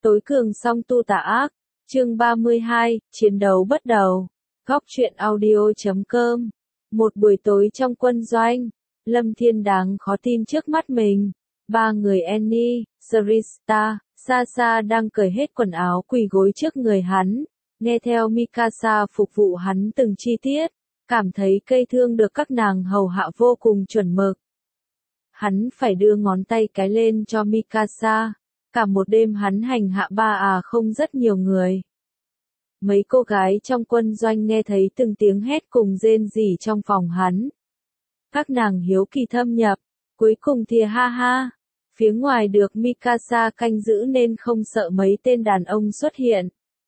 Tối cường song tu tà ác. Chương 32, chiến đấu bắt đầu. Góc truyện audio.com. Một buổi tối trong quân doanh, Lâm Thiên đáng khó tin trước mắt mình. Ba người Annie, Sarista, Sasa đang cởi hết quần áo quỳ gối trước người hắn, nghe theo Mikasa phục vụ hắn từng chi tiết, cảm thấy cây thương được các nàng hầu hạ vô cùng chuẩn mực. Hắn phải đưa ngón tay cái lên cho Mikasa. Cả một đêm hắn hành hạ không rất nhiều người. Mấy cô gái trong quân doanh nghe thấy từng tiếng hét cùng rên rỉ trong phòng hắn. Các nàng hiếu kỳ thâm nhập, cuối cùng thì ha ha. Phía ngoài được Mikasa canh giữ nên không sợ mấy tên đàn ông xuất hiện.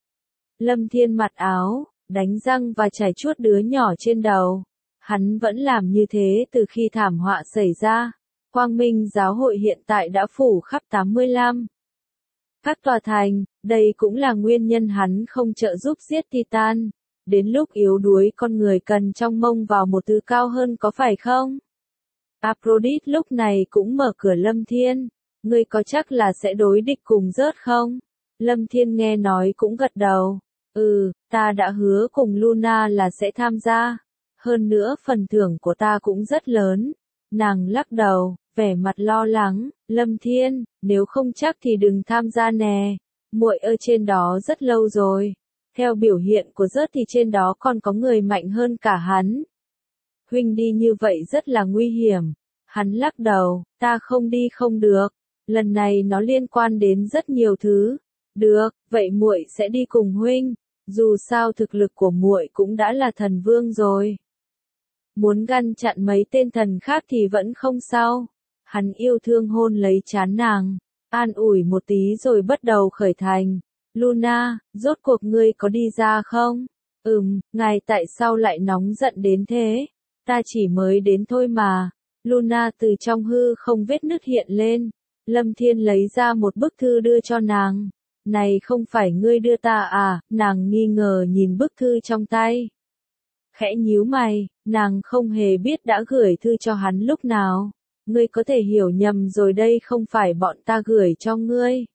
Lâm Thiên mặc áo, đánh răng và chải chuốt đứa nhỏ trên đầu. Hắn vẫn làm như thế từ khi thảm họa xảy ra. Quang Minh giáo hội hiện tại đã phủ khắp 85 các tòa thành, đây cũng là nguyên nhân hắn không trợ giúp giết Titan. Đến lúc yếu đuối con người cần trong mông vào một thứ cao hơn có phải không? Aphrodite lúc này cũng mở cửa Lâm Thiên. Ngươi có chắc là sẽ đối địch cùng rớt không? Lâm Thiên nghe nói cũng gật đầu. Ta đã hứa cùng Luna là sẽ tham gia. Hơn nữa phần thưởng của ta cũng rất lớn. Nàng lắc đầu, vẻ mặt lo lắng. Lâm Thiên, nếu không chắc thì đừng tham gia nè. Muội ở trên đó rất lâu rồi. Theo biểu hiện của rớt thì trên đó còn có người mạnh hơn cả hắn. Huynh đi như vậy rất là nguy hiểm. Hắn lắc đầu, ta không đi không được. Lần này nó liên quan đến rất nhiều thứ. Được, vậy muội sẽ đi cùng huynh. Dù sao thực lực của muội cũng đã là thần vương rồi. Muốn ngăn chặn mấy tên thần khác thì vẫn không sao. Hắn yêu thương hôn lấy trán nàng, an ủi một tí rồi bắt đầu khởi thành. Luna, rốt cuộc ngươi có đi ra không? Ngài tại sao lại nóng giận đến thế? Ta chỉ mới đến thôi mà. Luna từ trong hư không vết nứt hiện lên. Lâm Thiên lấy ra một bức thư đưa cho nàng. Này không phải ngươi đưa ta à? Nàng nghi ngờ nhìn bức thư trong tay. Khẽ nhíu mày, nàng không hề biết đã gửi thư cho hắn lúc nào. Ngươi có thể hiểu nhầm rồi, đây không phải bọn ta gửi cho ngươi.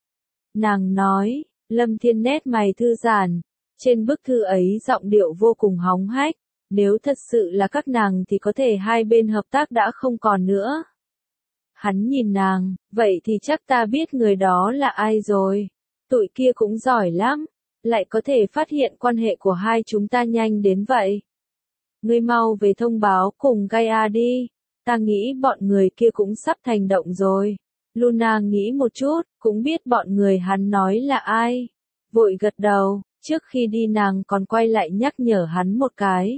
Nàng nói. Lâm Thiên nét mày thư giãn. Trên bức thư ấy giọng điệu vô cùng hóng hách. Nếu thật sự là các nàng thì có thể hai bên hợp tác đã không còn nữa. Hắn nhìn nàng, vậy thì chắc ta biết người đó là ai rồi. Tụi kia cũng giỏi lắm. Lại có thể phát hiện quan hệ của hai chúng ta nhanh đến vậy. Ngươi mau về thông báo cùng Gaia đi. Ta nghĩ bọn người kia cũng sắp thành động rồi. Luna nghĩ một chút, cũng biết bọn người hắn nói là ai. Vội gật đầu, trước khi đi nàng còn quay lại nhắc nhở hắn một cái.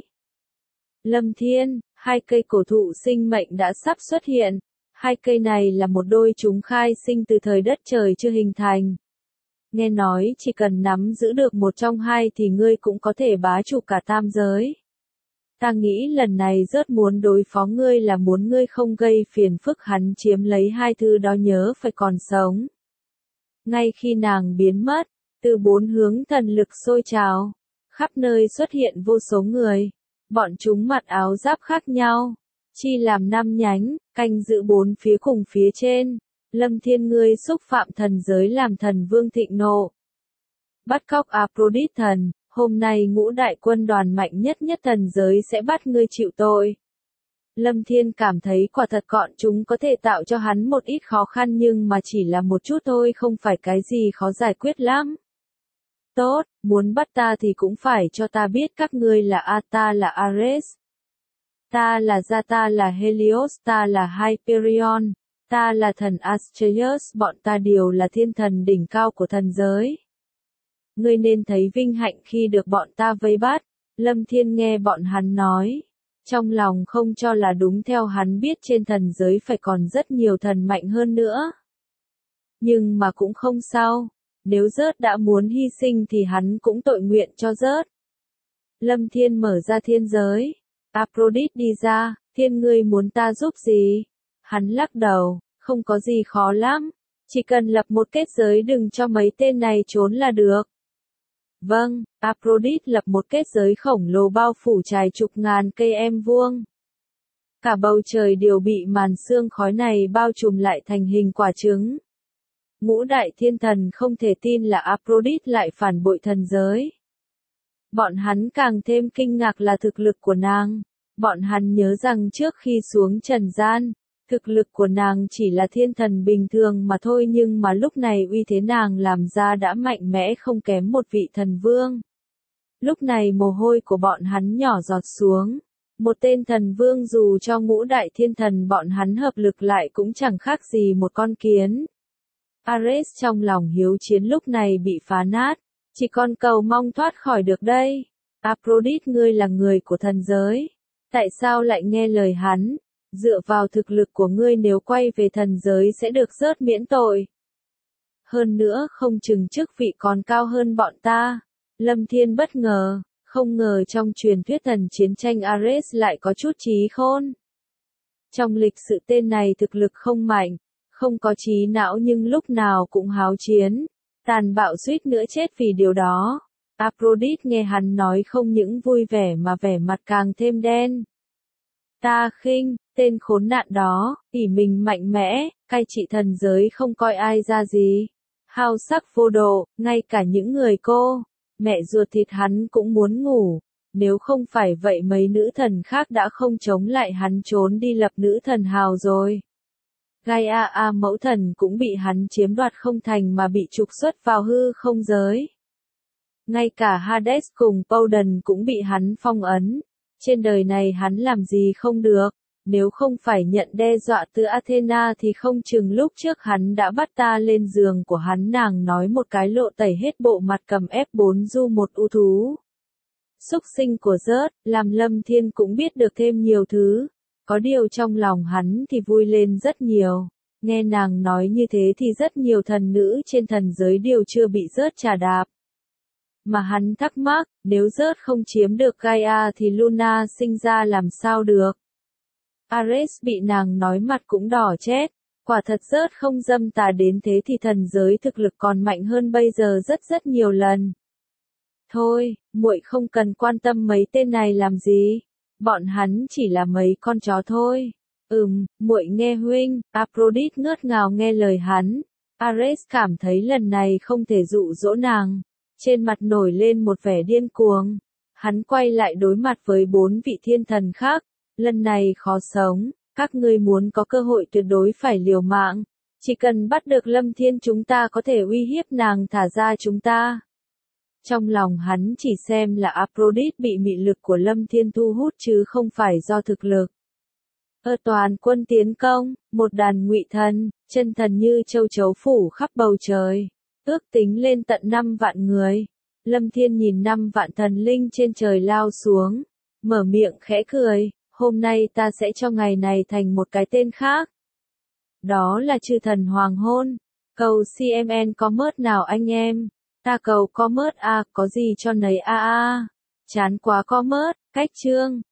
Lâm Thiên, hai cây cổ thụ sinh mệnh đã sắp xuất hiện. Hai cây này là một đôi chúng khai sinh từ thời đất trời chưa hình thành. Nghe nói chỉ cần nắm giữ được một trong hai thì ngươi cũng có thể bá chủ cả tam giới. Ta nghĩ lần này rớt muốn đối phó ngươi là muốn ngươi không gây phiền phức hắn chiếm lấy hai thứ đó, nhớ phải còn sống. Ngay khi nàng biến mất, từ bốn hướng thần lực sôi trào, khắp nơi xuất hiện vô số người. Bọn chúng mặc áo giáp khác nhau, chia làm 5 nhánh, canh giữ bốn phía cùng phía trên. Lâm Thiên, ngươi xúc phạm thần giới làm thần vương thịnh nộ. Bắt cóc Aphrodite thần, hôm nay ngũ đại quân đoàn mạnh nhất thần giới sẽ bắt ngươi chịu tội. Lâm Thiên cảm thấy quả thật bọn chúng có thể tạo cho hắn một ít khó khăn nhưng mà chỉ là một chút thôi, không phải cái gì khó giải quyết lắm. Tốt, muốn bắt ta thì cũng phải cho ta biết các ngươi là ta là Ares. Ta là Gia, ta là Helios, ta là Hyperion. Ta là thần Astraeus, bọn ta đều là thiên thần đỉnh cao của thần giới. Ngươi nên thấy vinh hạnh khi được bọn ta vây bắt. Lâm Thiên nghe bọn hắn nói. Trong lòng không cho là đúng, theo hắn biết trên thần giới phải còn rất nhiều thần mạnh hơn nữa. Nhưng mà cũng không sao. Nếu rớt đã muốn hy sinh thì hắn cũng tội nguyện cho rớt. Lâm Thiên mở ra thiên giới. Aphrodite đi ra, Thiên, ngươi muốn ta giúp gì? Hắn lắc đầu, không có gì khó lắm. Chỉ cần lập một kết giới đừng cho mấy tên này trốn là được. Vâng, Aphrodite lập một kết giới khổng lồ bao phủ trải chục ngàn cây em vuông. Cả bầu trời đều bị màn sương khói này bao trùm lại thành hình quả trứng. Ngũ đại thiên thần không thể tin là Aphrodite lại phản bội thần giới. Bọn hắn càng thêm kinh ngạc là thực lực của nàng. Bọn hắn nhớ rằng trước khi xuống trần gian, thực lực của nàng chỉ là thiên thần bình thường mà thôi, nhưng mà lúc này uy thế nàng làm ra đã mạnh mẽ không kém một vị thần vương. Lúc này mồ hôi của bọn hắn nhỏ giọt xuống. Một tên thần vương dù cho ngũ đại thiên thần bọn hắn hợp lực lại cũng chẳng khác gì một con kiến. Ares trong lòng hiếu chiến lúc này bị phá nát, chỉ còn cầu mong thoát khỏi được đây. Aphrodite, ngươi là người của thần giới, tại sao lại nghe lời hắn? Dựa vào thực lực của ngươi nếu quay về thần giới sẽ được rớt miễn tội. Hơn nữa không chừng chức vị còn cao hơn bọn ta. Lâm Thiên bất ngờ, không ngờ trong truyền thuyết thần chiến tranh Ares lại có chút trí khôn. Trong lịch sử tên này thực lực không mạnh, không có trí não nhưng lúc nào cũng háo chiến, tàn bạo suýt nữa chết vì điều đó. Aphrodite nghe hắn nói không những vui vẻ mà vẻ mặt càng thêm đen. Ta khinh, tên khốn nạn đó, ỷ mình mạnh mẽ, cai trị thần giới không coi ai ra gì. Hao sắc vô độ, ngay cả những người cô, mẹ ruột thịt hắn cũng muốn ngủ. Nếu không phải vậy mấy nữ thần khác đã không chống lại hắn trốn đi lập nữ thần hào rồi. Gaia mẫu thần cũng bị hắn chiếm đoạt không thành mà bị trục xuất vào hư không giới. Ngay cả Hades cùng Poseidon cũng bị hắn phong ấn. Trên đời này hắn làm gì không được, nếu không phải nhận đe dọa từ Athena thì không chừng lúc trước hắn đã bắt ta lên giường của hắn. Nàng nói một cái lộ tẩy hết bộ mặt cầm F4 du một ưu thú. Xúc sinh của Zeus, làm Lâm Thiên cũng biết được thêm nhiều thứ. Có điều trong lòng hắn thì vui lên rất nhiều. Nghe nàng nói như thế thì rất nhiều thần nữ trên thần giới đều chưa bị Zeus trà đạp. Mà hắn thắc mắc, nếu Zeus không chiếm được Gaia thì Luna sinh ra làm sao được. Ares bị nàng nói mặt cũng đỏ chét. Quả thật Zeus không dâm tà đến thế thì thần giới thực lực còn mạnh hơn bây giờ rất nhiều lần. Thôi, muội không cần quan tâm mấy tên này làm gì. Bọn hắn chỉ là mấy con chó thôi. Muội nghe huynh. Aphrodite ngớt ngào nghe lời hắn. Ares cảm thấy lần này không thể dụ dỗ nàng. Trên mặt nổi lên một vẻ điên cuồng. Hắn quay lại đối mặt với 4 vị thiên thần khác. Lần này khó sống. Các ngươi muốn có cơ hội tuyệt đối phải liều mạng. Chỉ cần bắt được Lâm Thiên chúng ta có thể uy hiếp nàng thả ra chúng ta. Trong lòng hắn chỉ xem là Aphrodite bị mị lực của Lâm Thiên thu hút chứ không phải do thực lực. Ở toàn quân tiến công, một đàn ngụy thần, chân thần như châu chấu phủ khắp bầu trời. Ước tính lên tận 5 vạn người. Lâm Thiên nhìn 5 vạn thần linh trên trời lao xuống. Mở miệng khẽ cười. Hôm nay ta sẽ cho ngày này thành một cái tên khác. Đó là chư thần hoàng hôn. Cầu CMN commerce nào anh em. Ta cầu commerce có gì cho nấy Chán quá commerce, cách chương.